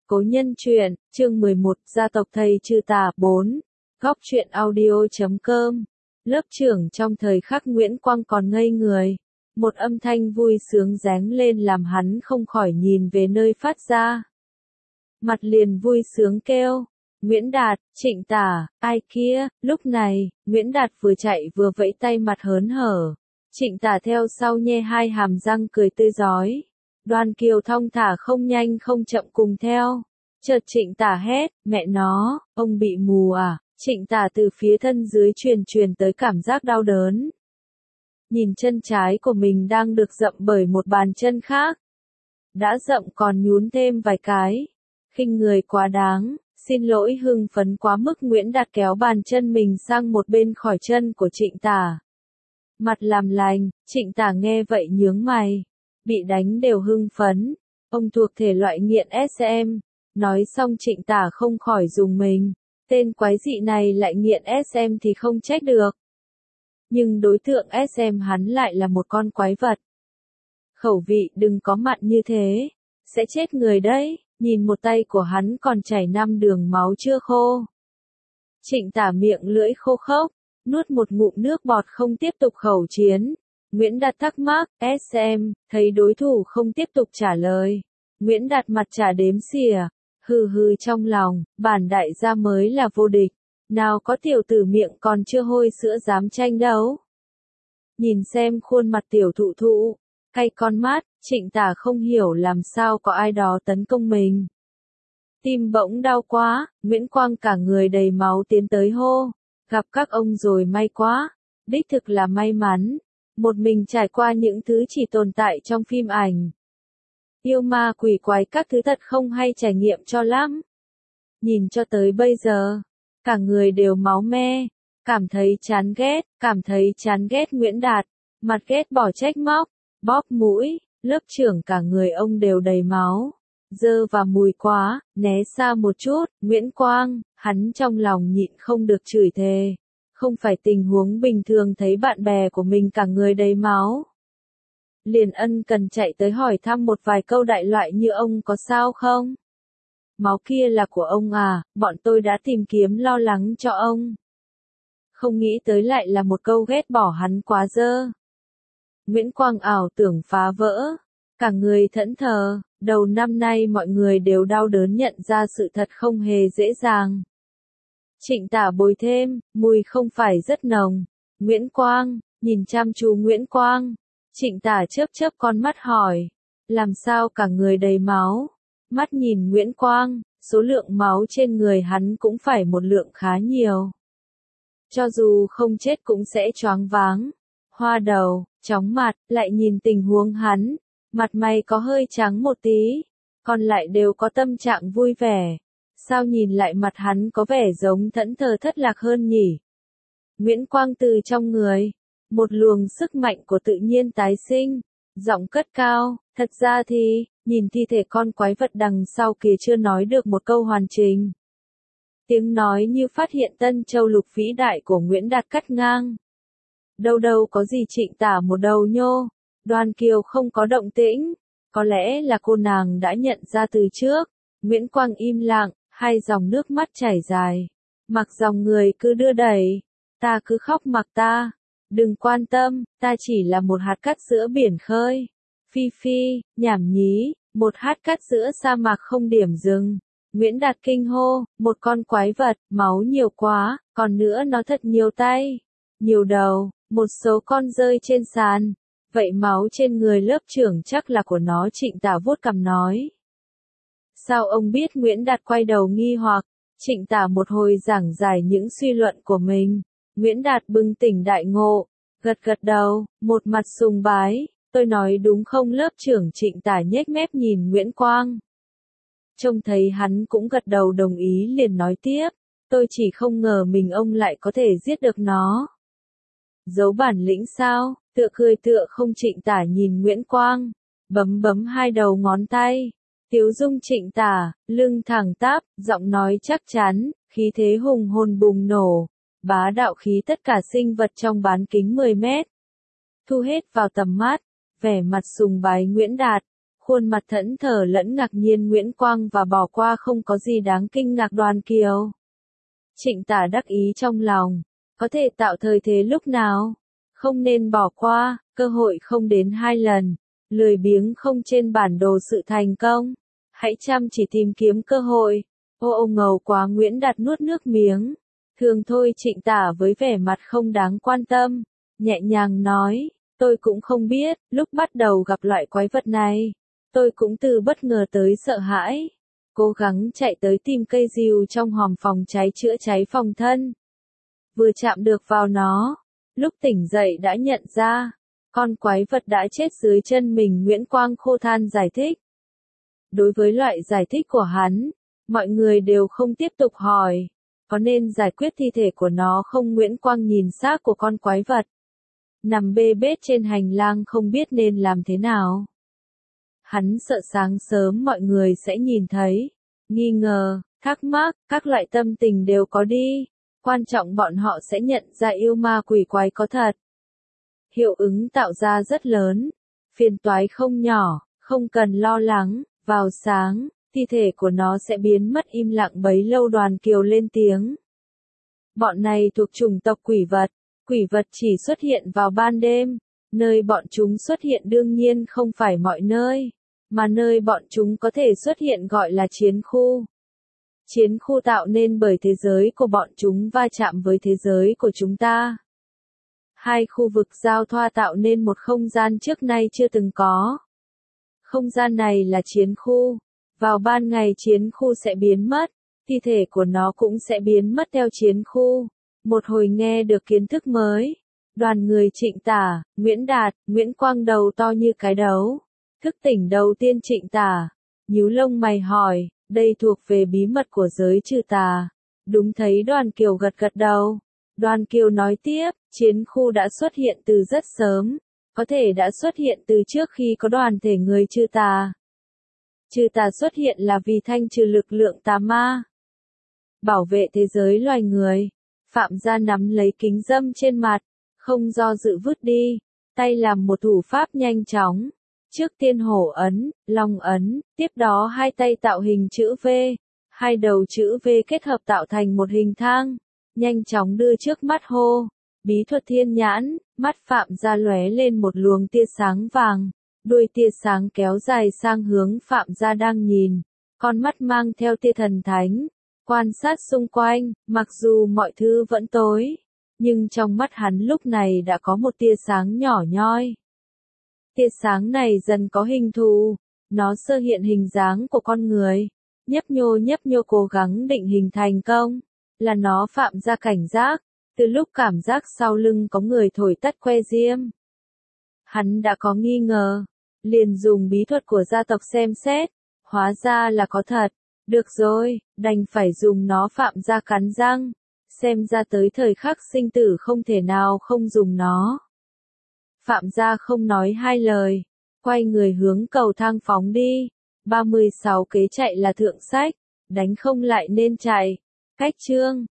Cố nhân truyện, chương 11, gia tộc thầy trừ tà 4. Góc truyện audio.com. Lớp trưởng trong thời khắc Nguyễn Quang còn ngây người. Một âm thanh vui sướng ráng lên làm hắn không khỏi nhìn về nơi phát ra. Mặt liền vui sướng kêu. Nguyễn Đạt, Trịnh Tả, ai kia? Lúc này, Nguyễn Đạt vừa chạy vừa vẫy tay mặt hớn hở. Trịnh Tả theo sau nhe hai hàm răng cười tươi rói. Đoàn Kiều thong thả không nhanh không chậm cùng theo. Chợt Trịnh Tả hét, mẹ nó, ông bị mù à? Trịnh Tả từ phía thân dưới truyền tới cảm giác đau đớn. Nhìn chân trái của mình đang được dậm bởi một bàn chân khác. Đã dậm còn nhún thêm vài cái. Khinh người quá đáng, xin lỗi hưng phấn quá mức Nguyễn Đạt kéo bàn chân mình sang một bên khỏi chân của Trịnh Tả. Mặt làm lành, Trịnh Tả nghe vậy nhướng mày. Bị đánh đều hưng phấn. Ông thuộc thể loại nghiện SM. Nói xong Trịnh Tả không khỏi dùng mình. Tên quái dị này lại nghiện SM thì không trách được. Nhưng đối tượng SM hắn lại là một con quái vật. Khẩu vị đừng có mặn như thế. Sẽ chết người đấy. Nhìn một tay của hắn còn chảy 5 đường máu chưa khô. Trịnh Tả miệng lưỡi khô khốc. Nuốt một ngụm nước bọt không tiếp tục khẩu chiến. Nguyễn Đạt thắc mắc, SM, thấy đối thủ không tiếp tục trả lời. Nguyễn Đạt mặt chả đếm xỉa, hừ hừ trong lòng, bản đại gia mới là vô địch. Nào có tiểu tử miệng còn chưa hôi sữa dám tranh đấu. Nhìn xem khuôn mặt tiểu thụ thụ, cay con mắt, Trịnh Tả không hiểu làm sao có ai đó tấn công mình. Tim bỗng đau quá, Nguyễn Quang cả người đầy máu tiến tới hô. Gặp các ông rồi may quá, đích thực là may mắn. Một mình trải qua những thứ chỉ tồn tại trong phim ảnh. Yêu ma quỷ quái các thứ thật không hay trải nghiệm cho lắm. Nhìn cho tới bây giờ, cả người đều máu me, cảm thấy chán ghét Nguyễn Đạt, mặt ghét bỏ trách móc, bóp mũi, lớp trưởng cả người ông đều đầy máu. Dơ và mùi quá, né xa một chút, Nguyễn Quang, hắn trong lòng nhịn không được chửi thề. Không phải tình huống bình thường thấy bạn bè của mình cả người đầy máu. Liền ân cần chạy tới hỏi thăm một vài câu đại loại như ông có sao không? Máu kia là của ông à, bọn tôi đã tìm kiếm lo lắng cho ông. Không nghĩ tới lại là một câu ghét bỏ hắn quá dơ. Nguyễn Quang ảo tưởng phá vỡ. Cả người thẫn thờ, đầu năm nay mọi người đều đau đớn nhận ra sự thật không hề dễ dàng. Trịnh Tả bồi thêm, mùi không phải rất nồng. Nguyễn Quang, nhìn chăm chú Nguyễn Quang. Trịnh Tả chớp con mắt hỏi. Làm sao cả người đầy máu? Mắt nhìn Nguyễn Quang, số lượng máu trên người hắn cũng phải một lượng khá nhiều. Cho dù không chết cũng sẽ choáng váng. Hoa đầu, chóng mặt, lại nhìn tình huống hắn. Mặt mày có hơi trắng một tí. Còn lại đều có tâm trạng vui vẻ. Sao nhìn lại mặt hắn có vẻ giống thẫn thờ thất lạc hơn nhỉ? Nguyễn Quang từ trong người. Một luồng sức mạnh của tự nhiên tái sinh. Giọng cất cao. Thật ra thì, nhìn thi thể con quái vật đằng sau kia chưa nói được một câu hoàn chỉnh. Tiếng nói như phát hiện tân châu lục vĩ đại của Nguyễn Đạt cắt ngang. Đâu có gì Trịnh Tả một đầu nhô. Đoàn Kiều không có động tĩnh. Có lẽ là cô nàng đã nhận ra từ trước. Nguyễn Quang im lặng, hai dòng nước mắt chảy dài. Mặc dòng người cứ đưa đẩy. Ta cứ khóc mặc ta. Đừng quan tâm, ta chỉ là một hạt cát giữa biển khơi. Phi, nhảm nhí, một hạt cát giữa sa mạc không điểm dừng. Nguyễn Đạt kinh hô, một con quái vật, máu nhiều quá, còn nữa nó thật nhiều tay, nhiều đầu, một số con rơi trên sàn. Vậy máu trên người lớp trưởng chắc là của nó. Trịnh Tả vuốt cằm nói. Sao ông biết? Nguyễn Đạt quay đầu nghi hoặc. Trịnh Tả một hồi giảng giải những suy luận của mình. Nguyễn Đạt bừng tỉnh đại ngộ, gật đầu, một mặt sùng bái. Tôi nói đúng không? Lớp trưởng Trịnh Tả nhếch mép nhìn Nguyễn Quang. Trông thấy hắn cũng gật đầu đồng ý liền nói tiếp. Tôi chỉ không ngờ mình ông lại có thể giết được nó. Giấu bản lĩnh sao? Tựa cười tựa không. Trịnh Tả nhìn Nguyễn Quang, bấm hai đầu ngón tay. Tiếu dung Trịnh Tả, lưng thẳng tắp, giọng nói chắc chắn, khí thế hùng hồn bùng nổ, bá đạo khí tất cả sinh vật trong bán kính 10 mét. Thu hết vào tầm mắt, vẻ mặt sùng bái Nguyễn Đạt, khuôn mặt thẫn thờ lẫn ngạc nhiên Nguyễn Quang và bỏ qua không có gì đáng kinh ngạc Đoàn Kiều. Trịnh Tả đắc ý trong lòng, có thể tạo thời thế lúc nào, không nên bỏ qua, cơ hội không đến 2 lần, lười biếng không trên bản đồ sự thành công, hãy chăm chỉ tìm kiếm cơ hội. Ô ngầu quá Nguyễn Đạt nuốt nước miếng, thường thôi Trịnh Tả với vẻ mặt không đáng quan tâm, nhẹ nhàng nói, tôi cũng không biết, lúc bắt đầu gặp loại quái vật này, tôi cũng từ bất ngờ tới sợ hãi. Cố gắng chạy tới tìm cây rìu trong hòm phòng cháy chữa cháy phòng thân. Vừa chạm được vào nó, lúc tỉnh dậy đã nhận ra, con quái vật đã chết dưới chân mình Nguyễn Quang khô than giải thích. Đối với loại giải thích của hắn, mọi người đều không tiếp tục hỏi, có nên giải quyết thi thể của nó không Nguyễn Quang nhìn xác của con quái vật. Nằm bê bết trên hành lang không biết nên làm thế nào. Hắn sợ sáng sớm mọi người sẽ nhìn thấy, nghi ngờ, thắc mắc, các loại tâm tình đều có đi. Quan trọng bọn họ sẽ nhận ra yêu ma quỷ quái có thật. Hiệu ứng tạo ra rất lớn, phiền toái không nhỏ, không cần lo lắng, vào sáng, thi thể của nó sẽ biến mất im lặng bấy lâu Đoàn Kiều lên tiếng. Bọn này thuộc chủng tộc quỷ vật chỉ xuất hiện vào ban đêm, nơi bọn chúng xuất hiện đương nhiên không phải mọi nơi, mà nơi bọn chúng có thể xuất hiện gọi là chiến khu. Chiến khu tạo nên bởi thế giới của bọn chúng va chạm với thế giới của chúng ta. Hai khu vực giao thoa tạo nên một không gian trước nay chưa từng có. Không gian này là chiến khu. Vào ban ngày chiến khu sẽ biến mất, thi thể của nó cũng sẽ biến mất theo chiến khu. Một hồi nghe được kiến thức mới. Đoàn người Trịnh Tả, Nguyễn Đạt, Nguyễn Quang đầu to như cái đấu. Thức tỉnh đầu tiên Trịnh Tả, nhíu lông mày hỏi, đây thuộc về bí mật của giới trừ tà. Đúng thấy Đoàn Kiều gật gật đầu. Đoàn Kiều nói tiếp, chiến khu đã xuất hiện từ rất sớm, có thể đã xuất hiện từ trước khi có đoàn thể người trừ tà. Trừ tà xuất hiện là vì thanh trừ lực lượng tà ma, bảo vệ thế giới loài người. Phạm gia nắm lấy kính dâm trên mặt, không do dự vứt đi, tay làm một thủ pháp nhanh chóng. Trước tiên hổ ấn, long ấn, tiếp đó hai tay tạo hình chữ V, hai đầu chữ V kết hợp tạo thành một hình thang, nhanh chóng đưa trước mắt hô, bí thuật thiên nhãn, mắt Phạm gia lóe lên một luồng tia sáng vàng, đuôi tia sáng kéo dài sang hướng Phạm gia đang nhìn, con mắt mang theo tia thần thánh, quan sát xung quanh, mặc dù mọi thứ vẫn tối, nhưng trong mắt hắn lúc này đã có một tia sáng nhỏ nhoi. Tia sáng này dần có hình thù, nó sơ hiện hình dáng của con người, nhấp nhô cố gắng định hình thành công, là nó Phạm gia cảnh giác, từ lúc cảm giác sau lưng có người thổi tắt que diêm. Hắn đã có nghi ngờ, liền dùng bí thuật của gia tộc xem xét, hóa ra là có thật, được rồi, đành phải dùng nó Phạm gia cắn răng, xem ra tới thời khắc sinh tử không thể nào không dùng nó. Phạm gia không nói hai lời, quay người hướng cầu thang phóng đi, 36 kế chạy là thượng sách, đánh không lại nên chạy. Cách chương